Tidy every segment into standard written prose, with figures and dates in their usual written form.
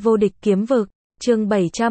Vô địch kiếm vực, chương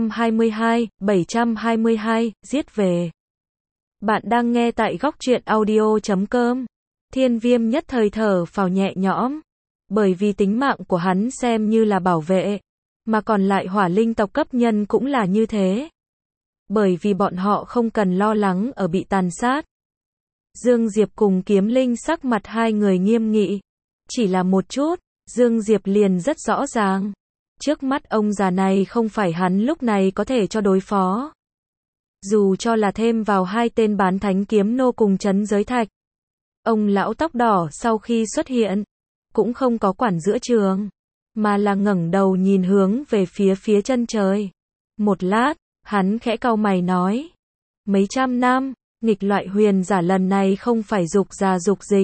722, giết về. Bạn đang nghe tại góc truyện audio.com. Thiên Viêm nhất thời thở phào nhẹ nhõm, bởi vì tính mạng của hắn xem như là bảo vệ, mà còn lại hỏa linh tộc cấp nhân cũng là như thế. Bởi vì bọn họ không cần lo lắng ở bị tàn sát. Dương Diệp cùng Kiếm Linh sắc mặt hai người nghiêm nghị. Chỉ là một chút, Dương Diệp liền rất rõ ràng. Trước mắt ông già này không phải hắn lúc này có thể cho đối phó. Dù cho là thêm vào hai tên bán thánh kiếm nô cùng trấn giới thạch. Ông lão tóc đỏ sau khi xuất hiện, cũng không có quản giữa trường, mà là ngẩng đầu nhìn hướng về phía chân trời. Một lát, hắn khẽ cau mày nói. Mấy trăm năm, nghịch loại huyền giả lần này không phải dục già dục dịch,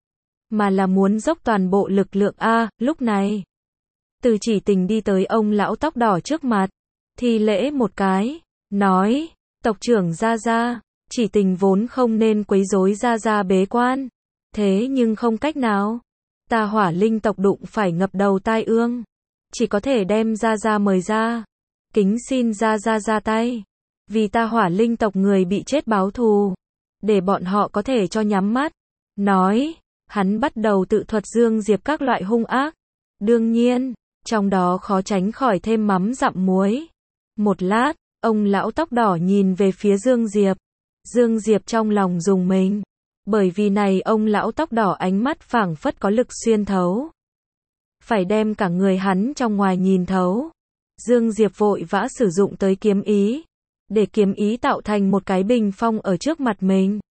mà là muốn dốc toàn bộ lực lượng lúc này. Từ Chỉ Tình đi tới ông lão tóc đỏ trước mặt, thi lễ một cái, nói, tộc trưởng Gia Gia, Chỉ Tình vốn không nên quấy rối Gia Gia bế quan, thế nhưng không cách nào, ta hỏa linh tộc đụng phải ngập đầu tai ương, chỉ có thể đem Gia Gia mời ra, kính xin Gia Gia ra tay, vì ta hỏa linh tộc người bị chết báo thù, để bọn họ có thể cho nhắm mắt. Nói, hắn bắt đầu tự thuật Dương Diệp các loại hung ác, đương nhiên, trong đó khó tránh khỏi thêm mắm dặm muối. Một lát, ông lão tóc đỏ nhìn về phía Dương Diệp. Dương Diệp trong lòng rùng mình, bởi vì này ông lão tóc đỏ ánh mắt phảng phất có lực xuyên thấu, phải đem cả người hắn trong ngoài nhìn thấu. Dương Diệp vội vã sử dụng tới kiếm ý, để kiếm ý tạo thành một cái bình phong ở trước mặt mình.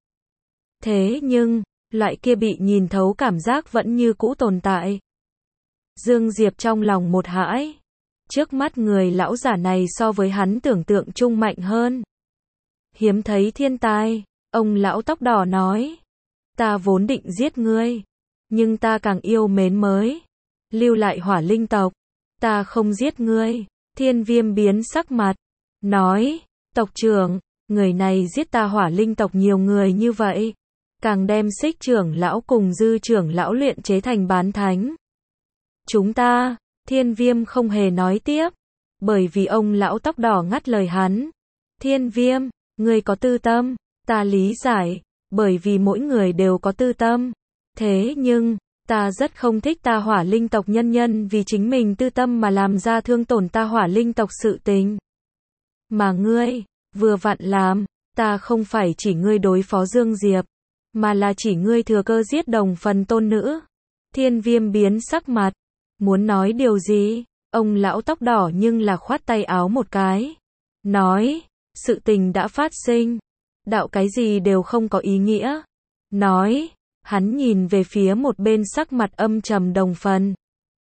Thế nhưng, loại kia bị nhìn thấu cảm giác vẫn như cũ tồn tại. Dương Diệp trong lòng một hãi. Trước mắt người lão giả này so với hắn tưởng tượng chung mạnh hơn. Hiếm thấy thiên tài, ông lão tóc đỏ nói. Ta vốn định giết ngươi, nhưng ta càng yêu mến mới lưu lại hỏa linh tộc. Ta không giết ngươi. Thiên Viêm biến sắc mặt, nói, tộc trưởng, người này giết ta hỏa linh tộc nhiều người như vậy, càng đem Xích trưởng lão cùng Dư trưởng lão luyện chế thành bán thánh. Chúng ta, Thiên Viêm không hề nói tiếp, bởi vì ông lão tóc đỏ ngắt lời hắn. Thiên Viêm, ngươi có tư tâm, ta lý giải, bởi vì mỗi người đều có tư tâm. Thế nhưng, ta rất không thích ta hỏa linh tộc nhân nhân vì chính mình tư tâm mà làm ra thương tổn ta hỏa linh tộc sự tình. Mà ngươi, vừa vặn làm, ta không phải chỉ ngươi đối phó Dương Diệp, mà là chỉ ngươi thừa cơ giết đồng phần tôn nữ. Thiên Viêm biến sắc mặt, muốn nói điều gì, ông lão tóc đỏ nhưng là khoát tay áo một cái. Nói, sự tình đã phát sinh, đạo cái gì đều không có ý nghĩa. Nói, hắn nhìn về phía một bên sắc mặt âm trầm đồng phần.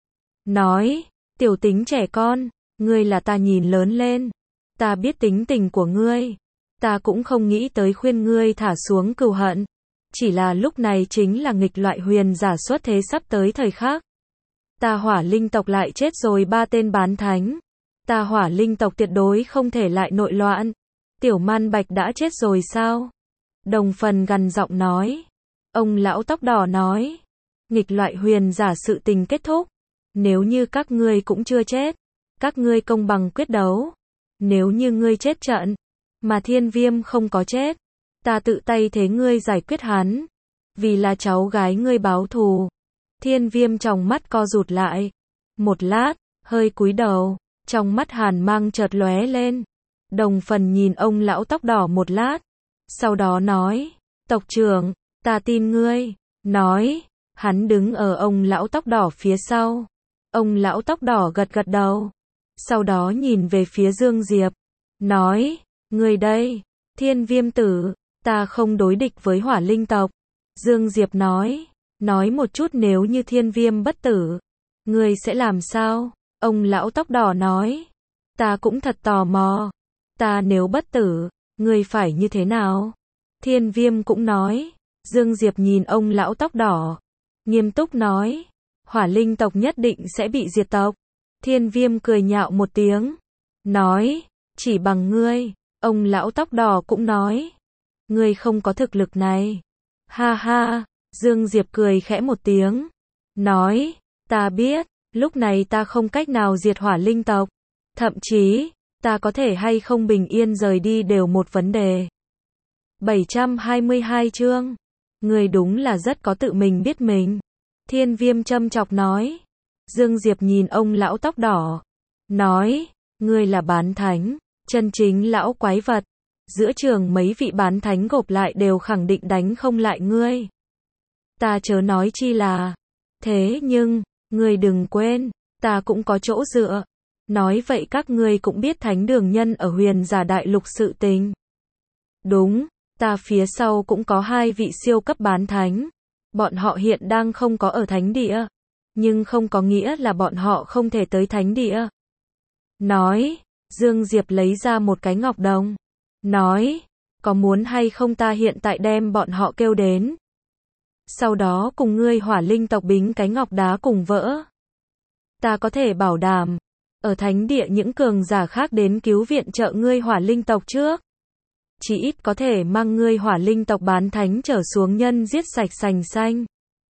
Nói, tiểu tính trẻ con, ngươi là ta nhìn lớn lên. Ta biết tính tình của ngươi. Ta cũng không nghĩ tới khuyên ngươi thả xuống cừu hận. Chỉ là lúc này chính là nghịch loại huyền giả xuất thế sắp tới thời khắc. Ta hỏa linh tộc lại chết rồi 3 tên bán thánh. Ta hỏa linh tộc tuyệt đối không thể lại nội loạn. Tiểu Man Bạch đã chết rồi sao? Đồng phần gằn giọng nói. Ông lão tóc đỏ nói. Nghịch loại huyền giả sự tình kết thúc. Nếu như các ngươi cũng chưa chết, các ngươi công bằng quyết đấu. Nếu như ngươi chết trận, mà Thiên Viêm không có chết, ta tự tay thế ngươi giải quyết hắn. Vì là cháu gái ngươi báo thù. Thiên Viêm trong mắt co rụt lại. Một lát, hơi cúi đầu, trong mắt hàn mang chợt lóe lên. Đồng phần nhìn ông lão tóc đỏ một lát. Sau đó nói, tộc trưởng, ta tin ngươi. Nói, hắn đứng ở ông lão tóc đỏ phía sau. Ông lão tóc đỏ gật gật đầu. Sau đó nhìn về phía Dương Diệp. Nói, ngươi đây, Thiên Viêm tử, ta không đối địch với hỏa linh tộc. Dương Diệp nói một chút nếu như Thiên Viêm bất tử, ngươi sẽ làm sao? Ông lão tóc đỏ nói, ta cũng thật tò mò. Ta nếu bất tử, ngươi phải như thế nào? Thiên Viêm cũng nói. Dương Diệp nhìn ông lão tóc đỏ, nghiêm túc nói, hỏa linh tộc nhất định sẽ bị diệt tộc. Thiên Viêm cười nhạo một tiếng, nói, chỉ bằng ngươi. Ông lão tóc đỏ cũng nói, ngươi không có thực lực này. Ha ha, Dương Diệp cười khẽ một tiếng, nói, ta biết, lúc này ta không cách nào diệt hỏa linh tộc, Thậm chí, ta có thể hay không bình yên rời đi đều một vấn đề. 722 chương. Người đúng là rất có tự mình biết mình. Thiên Viêm châm chọc nói. Dương Diệp nhìn ông lão tóc đỏ. Nói, ngươi là bán thánh, chân chính lão quái vật. Giữa trường mấy vị bán thánh gộp lại đều khẳng định đánh không lại ngươi. Ta chớ nói chi là. Thế nhưng, ngươi đừng quên, ta cũng có chỗ dựa. Nói vậy các ngươi cũng biết thánh đường nhân ở Huyền Giả Đại Lục sự tình. Đúng, ta phía sau cũng có 2 vị siêu cấp bán thánh. Bọn họ hiện đang không có ở thánh địa. Nhưng không có nghĩa là bọn họ không thể tới thánh địa. Nói, Dương Diệp lấy ra một cái ngọc đồng. Nói, có muốn hay không ta hiện tại đem bọn họ kêu đến. Sau đó cùng ngươi Hỏa Linh tộc bính cái ngọc đá cùng vỡ. Ta có thể bảo đảm, ở thánh địa những cường giả khác đến cứu viện trợ ngươi Hỏa Linh tộc trước. Chỉ ít có thể mang ngươi Hỏa Linh tộc bán thánh trở xuống nhân giết sạch sành xanh.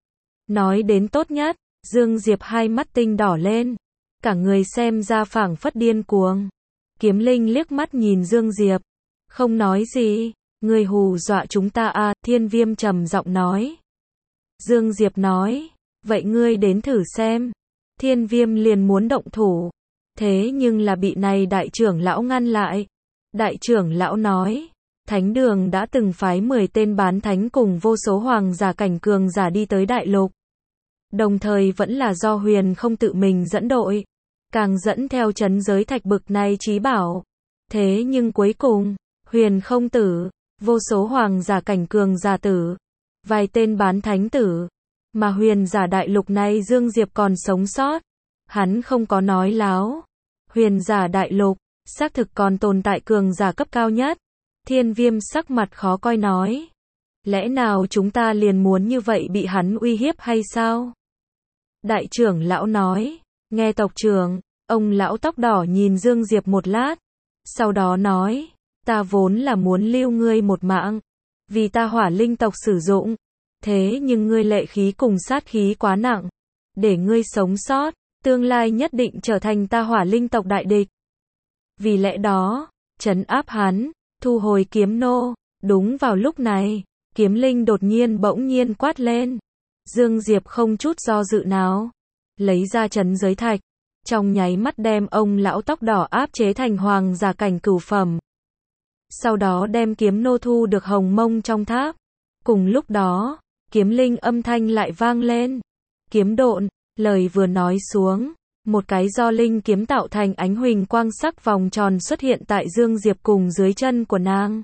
Nói đến tốt nhất, Dương Diệp hai mắt tinh đỏ lên. Cả người xem ra phảng phất điên cuồng. Kiếm Linh liếc mắt nhìn Dương Diệp. Không nói gì, ngươi hù dọa chúng ta à, Thiên Viêm trầm giọng nói. Dương Diệp nói, vậy ngươi đến thử xem. Thiên Viêm liền muốn động thủ. Thế nhưng là bị này đại trưởng lão ngăn lại. Đại trưởng lão nói, thánh đường đã từng phái 10 tên bán thánh cùng vô số hoàng giả cảnh cường giả đi tới đại lục. Đồng thời vẫn là do Huyền không tự mình dẫn đội. Càng dẫn theo trấn giới thạch bực này chí bảo. Thế nhưng cuối cùng, Huyền không tử, vô số hoàng giả cảnh cường giả tử, vài tên bán thánh tử, mà Huyền giả đại lục này Dương Diệp còn sống sót. Hắn không có nói láo. Huyền giả đại lục, xác thực còn tồn tại cường giả cấp cao nhất. Thiên Viêm sắc mặt khó coi nói. Lẽ nào chúng ta liền muốn như vậy bị hắn uy hiếp hay sao? Đại trưởng lão nói. Nghe tộc trưởng, ông lão tóc đỏ nhìn Dương Diệp một lát. Sau đó nói, ta vốn là muốn lưu ngươi một mạng. Vì ta Hỏa Linh tộc sử dụng. Thế nhưng ngươi lệ khí cùng sát khí quá nặng. Để ngươi sống sót, tương lai nhất định trở thành ta Hỏa Linh tộc đại địch. Vì lẽ đó, trấn áp hắn, thu hồi kiếm nô. Đúng vào lúc này, Kiếm Linh đột nhiên bỗng nhiên quát lên. Dương Diệp không chút do dự nào. Lấy ra trấn giới thạch. Trong nháy mắt đem ông lão tóc đỏ áp chế thành hoàng giả cảnh cửu phẩm. Sau đó đem kiếm nô thu được hồng mông trong tháp. Cùng lúc đó, Kiếm Linh âm thanh lại vang lên. Kiếm độn, lời vừa nói xuống. Một cái do linh kiếm tạo thành ánh huỳnh quang sắc vòng tròn xuất hiện tại Dương Diệp cùng dưới chân của nàng.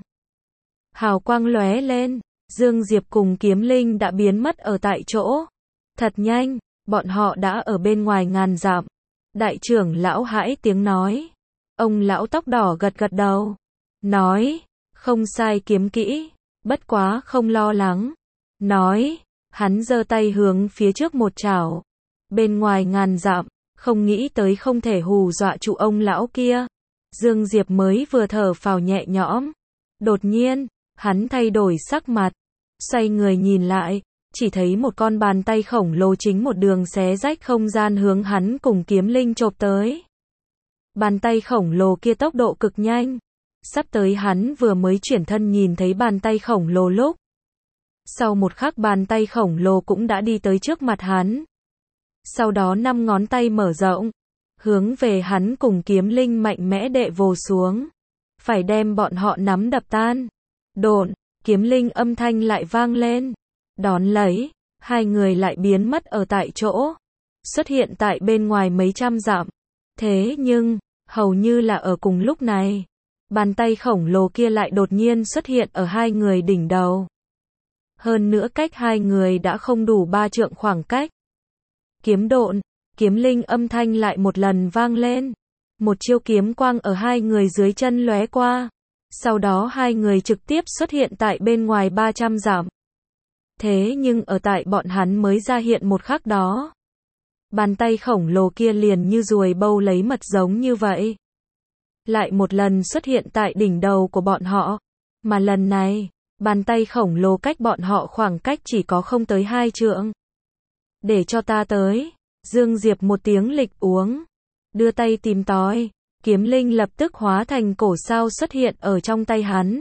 Hào quang lóe lên, Dương Diệp cùng Kiếm Linh đã biến mất ở tại chỗ. Thật nhanh, bọn họ đã ở bên ngoài ngàn dặm. Đại trưởng lão hãi tiếng nói. Ông lão tóc đỏ gật gật đầu. Nói, không sai kiếm kỹ, bất quá không lo lắng. Nói, hắn giơ tay hướng phía trước một chảo. Bên ngoài ngàn dặm, không nghĩ tới không thể hù dọa trụ ông lão kia. Dương Diệp mới vừa thở phào nhẹ nhõm. Đột nhiên, hắn thay đổi sắc mặt. Xoay người nhìn lại, chỉ thấy một con bàn tay khổng lồ chính một đường xé rách không gian hướng hắn cùng Kiếm Linh chộp tới. Bàn tay khổng lồ kia tốc độ cực nhanh. Sắp tới hắn vừa mới chuyển thân nhìn thấy bàn tay khổng lồ lúc. Sau một khắc bàn tay khổng lồ cũng đã đi tới trước mặt hắn. Sau đó 5 ngón tay mở rộng. Hướng về hắn cùng Kiếm Linh mạnh mẽ đệ vồ xuống. Phải đem bọn họ nắm đập tan. Độn, Kiếm Linh âm thanh lại vang lên. Đón lấy, hai người lại biến mất ở tại chỗ. Xuất hiện tại bên ngoài mấy trăm dặm. Thế nhưng, hầu như là ở cùng lúc này. Bàn tay khổng lồ kia lại đột nhiên xuất hiện ở hai người đỉnh đầu. Hơn nữa cách hai người đã không đủ 3 trượng khoảng cách. Kiếm độn, Kiếm Linh âm thanh lại một lần vang lên. Một chiêu kiếm quang ở hai người dưới chân lóe qua. Sau đó hai người trực tiếp xuất hiện tại bên ngoài 300 dặm. Thế nhưng ở tại bọn hắn mới ra hiện một khắc đó. Bàn tay khổng lồ kia liền như ruồi bâu lấy mật giống như vậy. Lại một lần xuất hiện tại đỉnh đầu của bọn họ. Mà lần này, bàn tay khổng lồ cách bọn họ khoảng cách chỉ có không tới 2 trượng. Để cho ta tới. Dương Diệp một tiếng lịch uống. Đưa tay tìm tòi. kiếm linh lập tức hóa thành cổ sao xuất hiện ở trong tay hắn.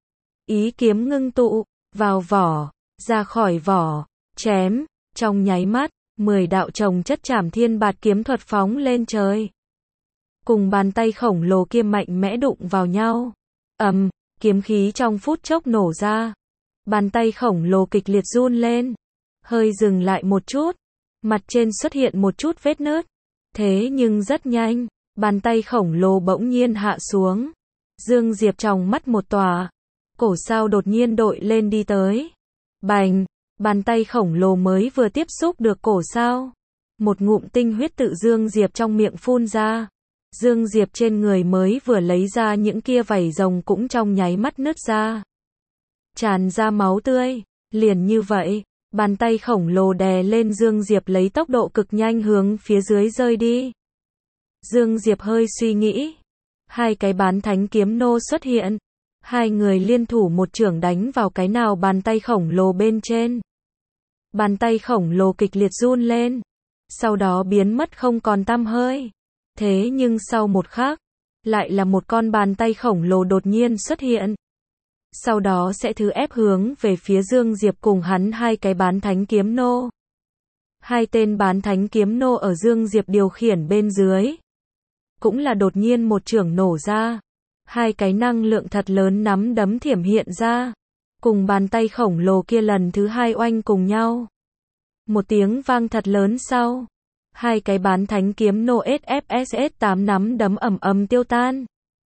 Ý kiếm ngưng tụ, vào vỏ, ra khỏi vỏ, chém, trong nháy mắt, 10 đạo chồng chất trảm thiên bạt kiếm thuật phóng lên trời. Cùng bàn tay khổng lồ kia mạnh mẽ đụng vào nhau. Kiếm khí trong phút chốc nổ ra. Bàn tay khổng lồ kịch liệt run lên. Hơi dừng lại một chút. Mặt trên xuất hiện một chút vết nứt. Thế nhưng rất nhanh, bàn tay khổng lồ bỗng nhiên hạ xuống. Dương Diệp trong mắt một tòa. Cổ sao đột nhiên đội lên đi tới. Bành, bàn tay khổng lồ mới vừa tiếp xúc được cổ sao. Một ngụm tinh huyết tự Dương Diệp trong miệng phun ra. Dương Diệp trên người mới vừa lấy ra những kia vảy rồng cũng trong nháy mắt nứt ra. Tràn ra máu tươi. Liền như vậy, bàn tay khổng lồ đè lên Dương Diệp lấy tốc độ cực nhanh hướng phía dưới rơi đi. Dương Diệp hơi suy nghĩ. Hai cái bán thánh kiếm nô xuất hiện. Hai người liên thủ một chưởng đánh vào cái nào bàn tay khổng lồ bên trên. Bàn tay khổng lồ kịch liệt run lên. Sau đó biến mất không còn tăm hơi. Thế nhưng sau một khắc, lại là một con bàn tay khổng lồ đột nhiên xuất hiện. Sau đó sẽ thứ ép hướng về phía Dương Diệp cùng hắn hai cái bán thánh kiếm nô. Hai tên bán thánh kiếm nô ở Dương Diệp điều khiển bên dưới. Cũng là đột nhiên một chưởng nổ ra. Hai cái năng lượng thật lớn nắm đấm thiểm hiện ra. Cùng bàn tay khổng lồ kia lần thứ hai oanh cùng nhau. Một tiếng vang thật lớn sau. Hai cái bán thánh kiếm nô SFSS8 nắm đấm ầm ầm tiêu tan.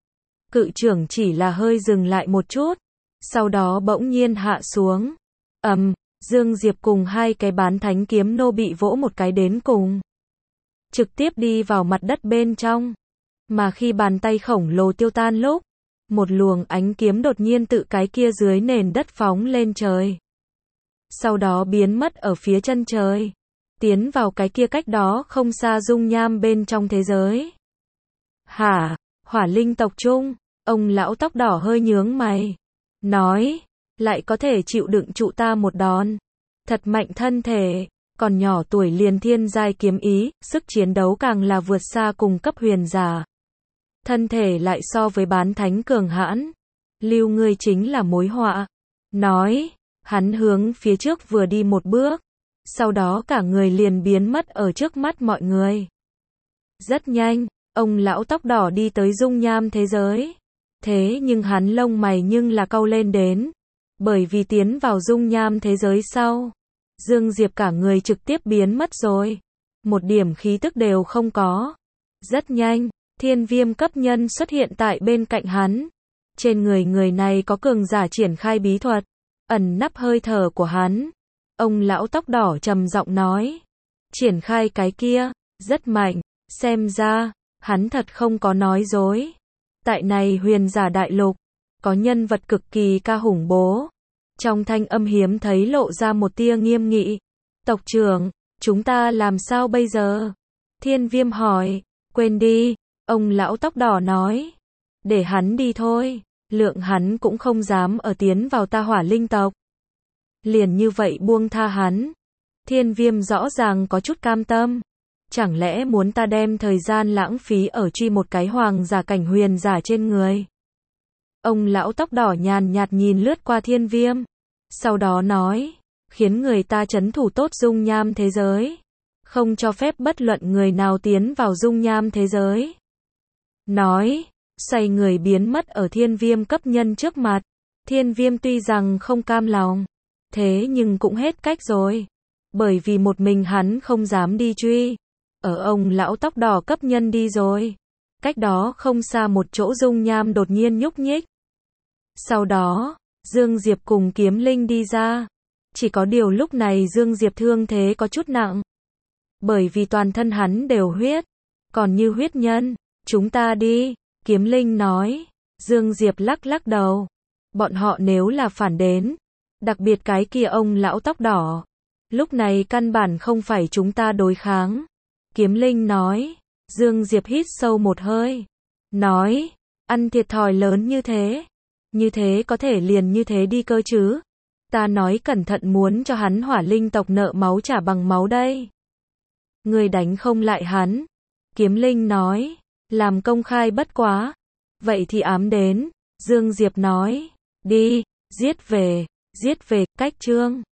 Cự trưởng chỉ là hơi dừng lại một chút. Sau đó bỗng nhiên hạ xuống. Dương Diệp cùng hai cái bán thánh kiếm nô bị vỗ một cái đến cùng. Trực tiếp đi vào mặt đất bên trong. Mà khi bàn tay khổng lồ tiêu tan lúc, một luồng ánh kiếm đột nhiên tự cái kia dưới nền đất phóng lên trời. Sau đó biến mất ở phía chân trời. Tiến vào cái kia cách đó không xa dung nham bên trong thế giới. Hả? Hỏa linh tộc trung, ông lão tóc đỏ hơi nhướng mày. Nói, lại có thể chịu đựng trụ ta một đòn. Thật mạnh thân thể, còn nhỏ tuổi liền thiên giai kiếm ý, sức chiến đấu càng là vượt xa cùng cấp huyền giả. Thân thể lại so với bán thánh cường hãn. Lưu ngươi chính là mối họa. Nói, hắn hướng phía trước vừa đi một bước. Sau đó cả người liền biến mất ở trước mắt mọi người. Rất nhanh, ông lão tóc đỏ đi tới dung nham thế giới. Thế nhưng hắn lông mày nhưng là cau lên đến. Bởi vì tiến vào dung nham thế giới sau. Dương Diệp cả người trực tiếp biến mất rồi. Một điểm khí tức đều không có. Rất nhanh, thiên viêm cấp nhân xuất hiện tại bên cạnh hắn. Trên người người này có cường giả triển khai bí thuật. Ẩn nắp hơi thở của hắn. Ông lão tóc đỏ trầm giọng nói. Triển khai cái kia, rất mạnh, xem ra, hắn thật không có nói dối. Tại này huyền giả đại lục, có nhân vật cực kỳ ca hùng bố. Trong thanh âm hiếm thấy lộ ra một tia nghiêm nghị. Tộc trưởng, chúng ta làm sao bây giờ? Thiên viêm hỏi, quên đi, ông lão tóc đỏ nói. Để hắn đi thôi, lượng hắn cũng không dám ở tiến vào ta hỏa linh tộc. Liền như vậy buông tha hắn. Thiên viêm rõ ràng có chút cam tâm. Chẳng lẽ muốn ta đem thời gian lãng phí ở truy một cái hoàng giả cảnh huyền giả trên người? Ông lão tóc đỏ nhàn nhạt nhìn lướt qua thiên viêm. Sau đó nói, khiến người ta trấn thủ tốt dung nham thế giới. Không cho phép bất luận người nào tiến vào dung nham thế giới. Nói, xoay người biến mất ở thiên viêm cấp nhân trước mặt. Thiên viêm tuy rằng không cam lòng. Thế nhưng cũng hết cách rồi. Bởi vì một mình hắn không dám đi truy. Ở ông lão tóc đỏ cấp nhân đi rồi. Cách đó không xa một chỗ dung nham đột nhiên nhúc nhích. Sau đó, Dương Diệp cùng kiếm linh đi ra. Chỉ có điều lúc này Dương Diệp thương thế có chút nặng. Bởi vì toàn thân hắn đều huyết. Còn như huyết nhân, chúng ta đi. Kiếm linh nói. Dương Diệp lắc lắc đầu. Bọn họ nếu là phản đến. Đặc biệt cái kia ông lão tóc đỏ. Lúc này căn bản không phải chúng ta đối kháng. Kiếm linh nói. Dương Diệp hít sâu một hơi. Nói. Ăn thiệt thòi lớn như thế. Như thế có thể liền như thế đi cơ chứ. Ta nói cẩn thận muốn cho hắn hỏa linh tộc nợ máu trả bằng máu đây. Người đánh không lại hắn. Kiếm linh nói. Làm công khai bất quá. Vậy thì ám đến. Dương Diệp nói. Đi, giết về, cách Trương.